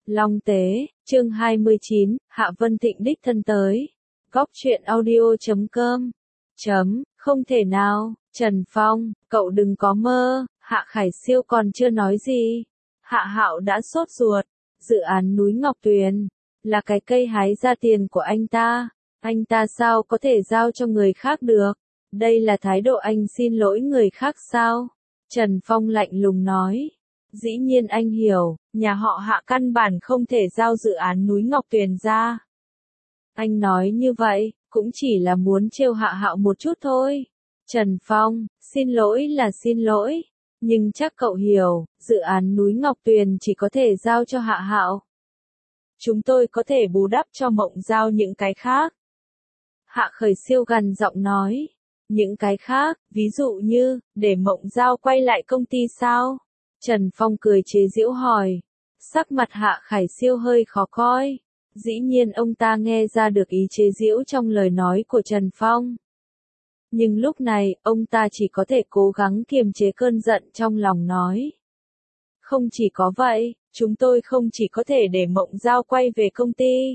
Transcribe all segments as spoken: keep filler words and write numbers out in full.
Long Tế, chương hai mươi chín, Hạ Vân Thịnh đích thân tới. Góc truyện audio chấm com. Chấm, không thể nào, Trần Phong, cậu đừng có mơ, Hạ Khải Siêu còn chưa nói gì. Hạ Hạo đã sốt ruột, dự án núi Ngọc Tuyền, là cái cây hái ra tiền của anh ta. Anh ta sao có thể giao cho người khác được? Đây là thái độ anh xin lỗi người khác sao? Trần Phong lạnh lùng nói. Dĩ nhiên anh hiểu, nhà họ Hạ căn bản không thể giao dự án núi Ngọc Tuyền ra. Anh nói như vậy, cũng chỉ là muốn trêu Hạ Hạo một chút thôi. Trần Phong, xin lỗi là xin lỗi, nhưng chắc cậu hiểu, dự án núi Ngọc Tuyền chỉ có thể giao cho Hạ Hạo. Chúng tôi có thể bù đắp cho Mộng Giao những cái khác. Hạ Khởi Siêu gằn giọng nói. Những cái khác, ví dụ như, để Mộng Giao quay lại công ty sao? Trần Phong cười chế giễu hỏi. Sắc mặt Hạ Khải Siêu hơi khó coi. Dĩ nhiên ông ta nghe ra được ý chế giễu trong lời nói của Trần Phong. Nhưng lúc này, ông ta chỉ có thể cố gắng kiềm chế cơn giận trong lòng nói. Không chỉ có vậy, chúng tôi không chỉ có thể để Mộng Giao quay về công ty,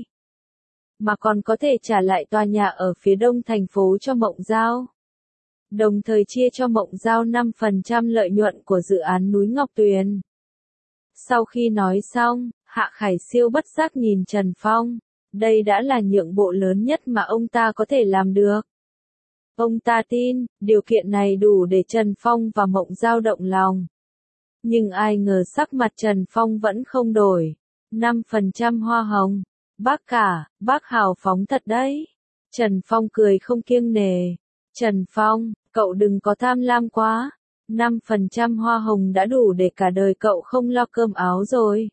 mà còn có thể trả lại tòa nhà ở phía đông thành phố cho Mộng Giao. Đồng thời chia cho Mộng Giao năm phần trăm lợi nhuận của dự án núi Ngọc Tuyền. Sau khi nói xong, Hạ Khải Siêu bất giác nhìn Trần Phong. Đây đã là nhượng bộ lớn nhất mà ông ta có thể làm được. Ông ta tin, điều kiện này đủ để Trần Phong và Mộng Giao động lòng. Nhưng ai ngờ sắc mặt Trần Phong vẫn không đổi. năm phần trăm hoa hồng. Bác cả, bác hào phóng thật đấy. Trần Phong cười không kiêng nề. Trần Phong, cậu đừng có tham lam quá. năm phần trăm hoa hồng đã đủ để cả đời cậu không lo cơm áo rồi.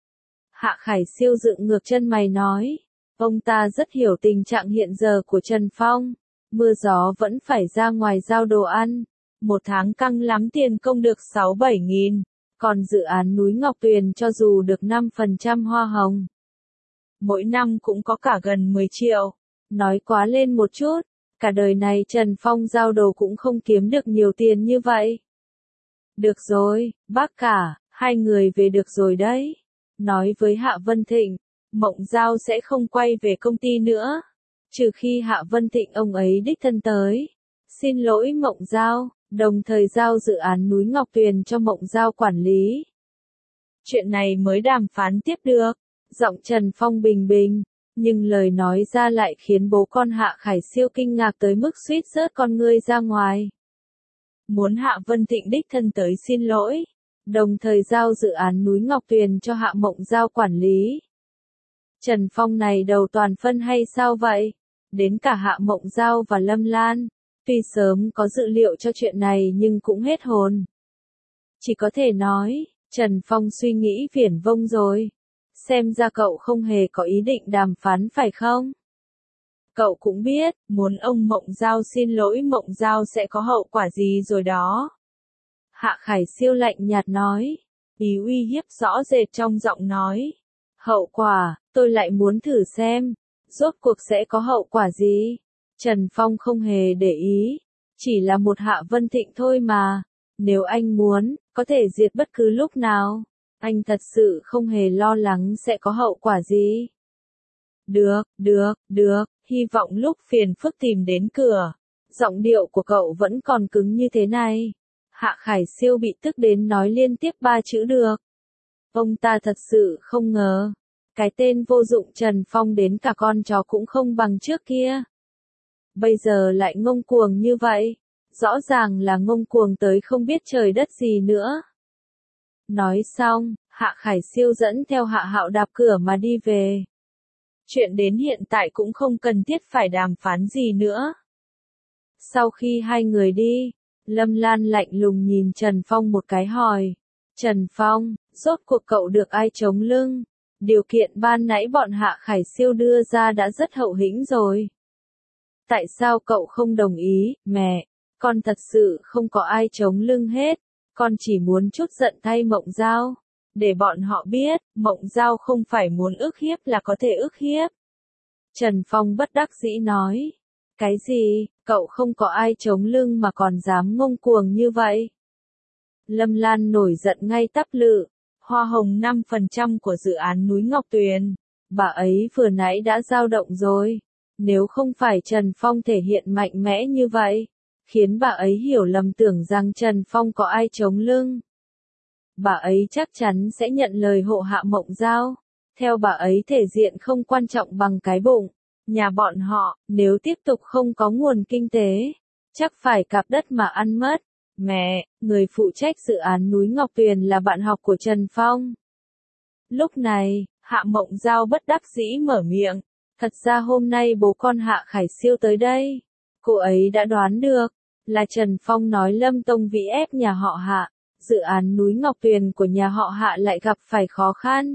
Hạ Khải Siêu dựng ngược chân mày nói. Ông ta rất hiểu tình trạng hiện giờ của Trần Phong. Mưa gió vẫn phải ra ngoài giao đồ ăn. Một tháng căng lắm tiền công được sáu bảy nghìn. Còn dự án núi Ngọc Tuyền cho dù được năm phần trăm hoa hồng, mỗi năm cũng có cả gần mười triệu. Nói quá lên một chút. Cả đời này Trần Phong giao đồ cũng không kiếm được nhiều tiền như vậy. Được rồi, bác cả, hai người về được rồi đấy. Nói với Hạ Vân Thịnh, Mộng Giao sẽ không quay về công ty nữa. Trừ khi Hạ Vân Thịnh ông ấy đích thân tới. Xin lỗi Mộng Giao, đồng thời giao dự án núi Ngọc Tuyền cho Mộng Giao quản lý. Chuyện này mới đàm phán tiếp được. Giọng Trần Phong bình bình. Nhưng lời nói ra lại khiến bố con Hạ Khải Siêu kinh ngạc tới mức suýt rớt con ngươi ra ngoài. Muốn Hạ Vân Thịnh đích thân tới xin lỗi, đồng thời giao dự án núi Ngọc Tuyền cho Hạ Mộng Giao quản lý. Trần Phong này đầu toàn phân hay sao vậy? Đến cả Hạ Mộng Giao và Lâm Lan, tuy sớm có dự liệu cho chuyện này nhưng cũng hết hồn. Chỉ có thể nói, Trần Phong suy nghĩ viển vông rồi. Xem ra cậu không hề có ý định đàm phán phải không? Cậu cũng biết, muốn ông Mộng Giao xin lỗi Mộng Giao sẽ có hậu quả gì rồi đó. Hạ Khải Siêu lạnh nhạt nói. Ý uy hiếp rõ rệt trong giọng nói. Hậu quả, tôi lại muốn thử xem. Rốt cuộc sẽ có hậu quả gì? Trần Phong không hề để ý. Chỉ là một Hạ Vân Thịnh thôi mà. Nếu anh muốn, có thể diệt bất cứ lúc nào. Anh thật sự không hề lo lắng sẽ có hậu quả gì. Được, được, được, hy vọng lúc phiền phức tìm đến cửa. Giọng điệu của cậu vẫn còn cứng như thế này. Hạ Khải Siêu bị tức đến nói liên tiếp ba chữ được. Ông ta thật sự không ngờ. Cái tên vô dụng Trần Phong đến cả con chó cũng không bằng trước kia. Bây giờ lại ngông cuồng như vậy. Rõ ràng là ngông cuồng tới không biết trời đất gì nữa. Nói xong, Hạ Khải Siêu dẫn theo Hạ Hạo đạp cửa mà đi về. Chuyện đến hiện tại cũng không cần thiết phải đàm phán gì nữa. Sau khi hai người đi, Lâm Lan lạnh lùng nhìn Trần Phong một cái hỏi. Trần Phong, rốt cuộc cậu được ai chống lưng? Điều kiện ban nãy bọn Hạ Khải Siêu đưa ra đã rất hậu hĩnh rồi. Tại sao cậu không đồng ý, mẹ? Con thật sự không có ai chống lưng hết. Con chỉ muốn chút giận thay Mộng Giao. Để bọn họ biết, Mộng Giao không phải muốn ức hiếp là có thể ức hiếp. Trần Phong bất đắc dĩ nói. Cái gì, cậu không có ai chống lưng mà còn dám ngông cuồng như vậy? Lâm Lan nổi giận ngay tắp lự. hoa hồng năm phần trăm của dự án núi Ngọc Tuyền. Bà ấy vừa nãy đã dao động rồi. Nếu không phải Trần Phong thể hiện mạnh mẽ như vậy, khiến bà ấy hiểu lầm tưởng rằng Trần Phong có ai chống lưng. Bà ấy chắc chắn sẽ nhận lời hộ Hạ Mộng Giao. Theo bà ấy thể diện không quan trọng bằng cái bụng. Nhà bọn họ, nếu tiếp tục không có nguồn kinh tế, chắc phải cạp đất mà ăn mất. Mẹ, người phụ trách dự án núi Ngọc Tuyền là bạn học của Trần Phong. Lúc này, Hạ Mộng Giao bất đắc dĩ mở miệng. Thật ra hôm nay bố con Hạ Khải Siêu tới đây. Cô ấy đã đoán được, là Trần Phong nói Lâm Tông Vĩ ép nhà họ Hạ. Dự án núi Ngọc Tuyền của nhà họ Hạ lại gặp phải khó khăn.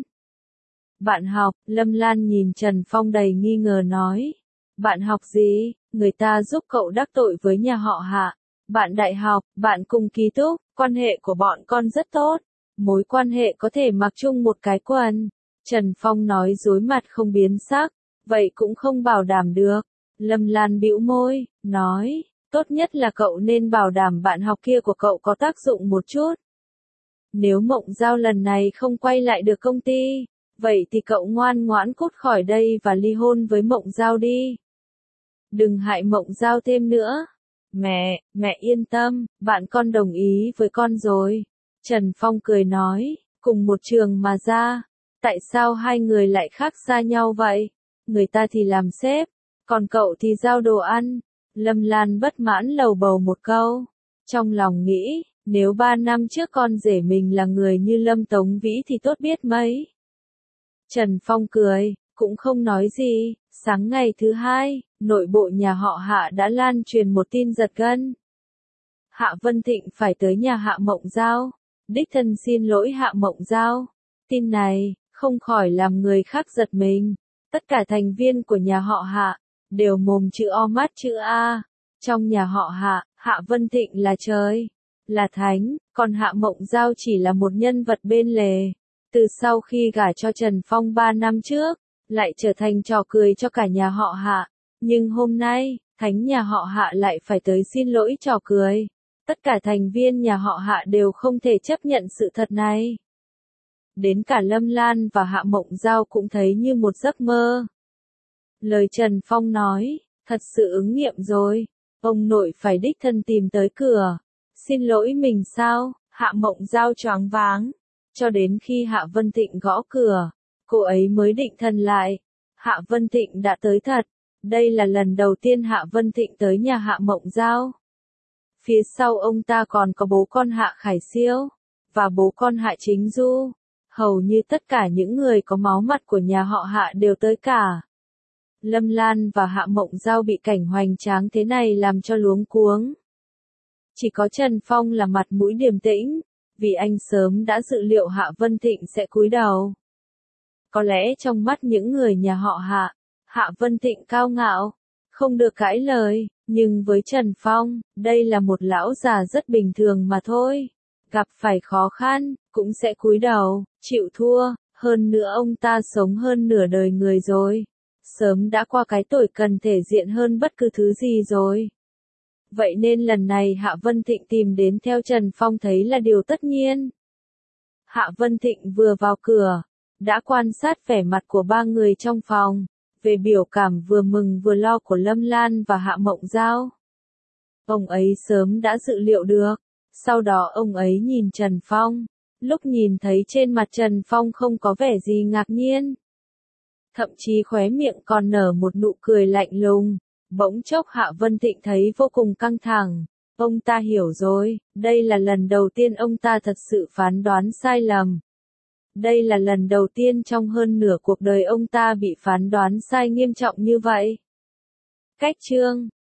Bạn học, Lâm Lan nhìn Trần Phong đầy nghi ngờ nói. Bạn học gì, người ta giúp cậu đắc tội với nhà họ Hạ. Bạn đại học, bạn cùng ký túc, quan hệ của bọn con rất tốt. Mối quan hệ có thể mặc chung một cái quần. Trần Phong nói dối mặt không biến sắc, vậy cũng không bảo đảm được. Lâm Lan bĩu môi, nói, tốt nhất là cậu nên bảo đảm bạn học kia của cậu có tác dụng một chút. Nếu Mộng Giao lần này không quay lại được công ty, vậy thì cậu ngoan ngoãn cút khỏi đây và ly hôn với Mộng Giao đi. Đừng hại Mộng Giao thêm nữa. Mẹ, mẹ yên tâm, bạn con đồng ý với con rồi. Trần Phong cười nói, cùng một trường mà ra. Tại sao hai người lại khác xa nhau vậy? Người ta thì làm sếp, còn cậu thì giao đồ ăn. Lâm Lan bất mãn lầu bầu một câu. Trong lòng nghĩ, nếu ba năm trước con rể mình là người như Lâm Tống Vĩ thì tốt biết mấy. Trần Phong cười, cũng không nói gì. Sáng ngày thứ hai, nội bộ nhà họ Hạ đã lan truyền một tin giật gân. Hạ Vân Thịnh phải tới nhà Hạ Mộng Giao. Đích thân xin lỗi Hạ Mộng Giao. Tin này, không khỏi làm người khác giật mình. Tất cả thành viên của nhà họ Hạ, đều mồm chữ O mắt chữ A. Trong nhà họ Hạ, Hạ Vân Thịnh là trời, là thánh, còn Hạ Mộng Giao chỉ là một nhân vật bên lề. Từ sau khi gả cho Trần Phong ba năm trước, lại trở thành trò cười cho cả nhà họ Hạ. Nhưng hôm nay, thánh nhà họ Hạ lại phải tới xin lỗi trò cười. Tất cả thành viên nhà họ Hạ đều không thể chấp nhận sự thật này. Đến cả Lâm Lan và Hạ Mộng Giao cũng thấy như một giấc mơ. Lời Trần Phong nói, thật sự ứng nghiệm rồi. Ông nội phải đích thân tìm tới cửa. Xin lỗi mình sao? Hạ Mộng Giao choáng váng. Cho đến khi Hạ Vân Thịnh gõ cửa, cô ấy mới định thần lại. Hạ Vân Thịnh đã tới thật. Đây là lần đầu tiên Hạ Vân Thịnh tới nhà Hạ Mộng Giao. Phía sau ông ta còn có bố con Hạ Khải Siêu, và bố con Hạ Chính Du. Hầu như tất cả những người có máu mặt của nhà họ Hạ đều tới cả. Lâm Lan và Hạ Mộng Giao bị cảnh hoành tráng thế này làm cho luống cuống. Chỉ có Trần Phong là mặt mũi điềm tĩnh, vì anh sớm đã dự liệu Hạ Vân Thịnh sẽ cúi đầu. Có lẽ trong mắt những người nhà họ Hạ, Hạ Vân Thịnh cao ngạo, không được cãi lời, nhưng với Trần Phong, đây là một lão già rất bình thường mà thôi. Gặp phải khó khăn, cũng sẽ cúi đầu, chịu thua, hơn nữa ông ta sống hơn nửa đời người rồi. Sớm đã qua cái tuổi cần thể diện hơn bất cứ thứ gì rồi. Vậy nên lần này Hạ Vân Thịnh tìm đến theo Trần Phong thấy là điều tất nhiên. Hạ Vân Thịnh vừa vào cửa, đã quan sát vẻ mặt của ba người trong phòng, về biểu cảm vừa mừng vừa lo của Lâm Lan và Hạ Mộng Giao. Ông ấy sớm đã dự liệu được, sau đó ông ấy nhìn Trần Phong, lúc nhìn thấy trên mặt Trần Phong không có vẻ gì ngạc nhiên. Thậm chí khóe miệng còn nở một nụ cười lạnh lùng. Bỗng chốc Hạ Vân Thịnh thấy vô cùng căng thẳng. Ông ta hiểu rồi, đây là lần đầu tiên ông ta thật sự phán đoán sai lầm. Đây là lần đầu tiên trong hơn nửa cuộc đời ông ta bị phán đoán sai nghiêm trọng như vậy. Cách chương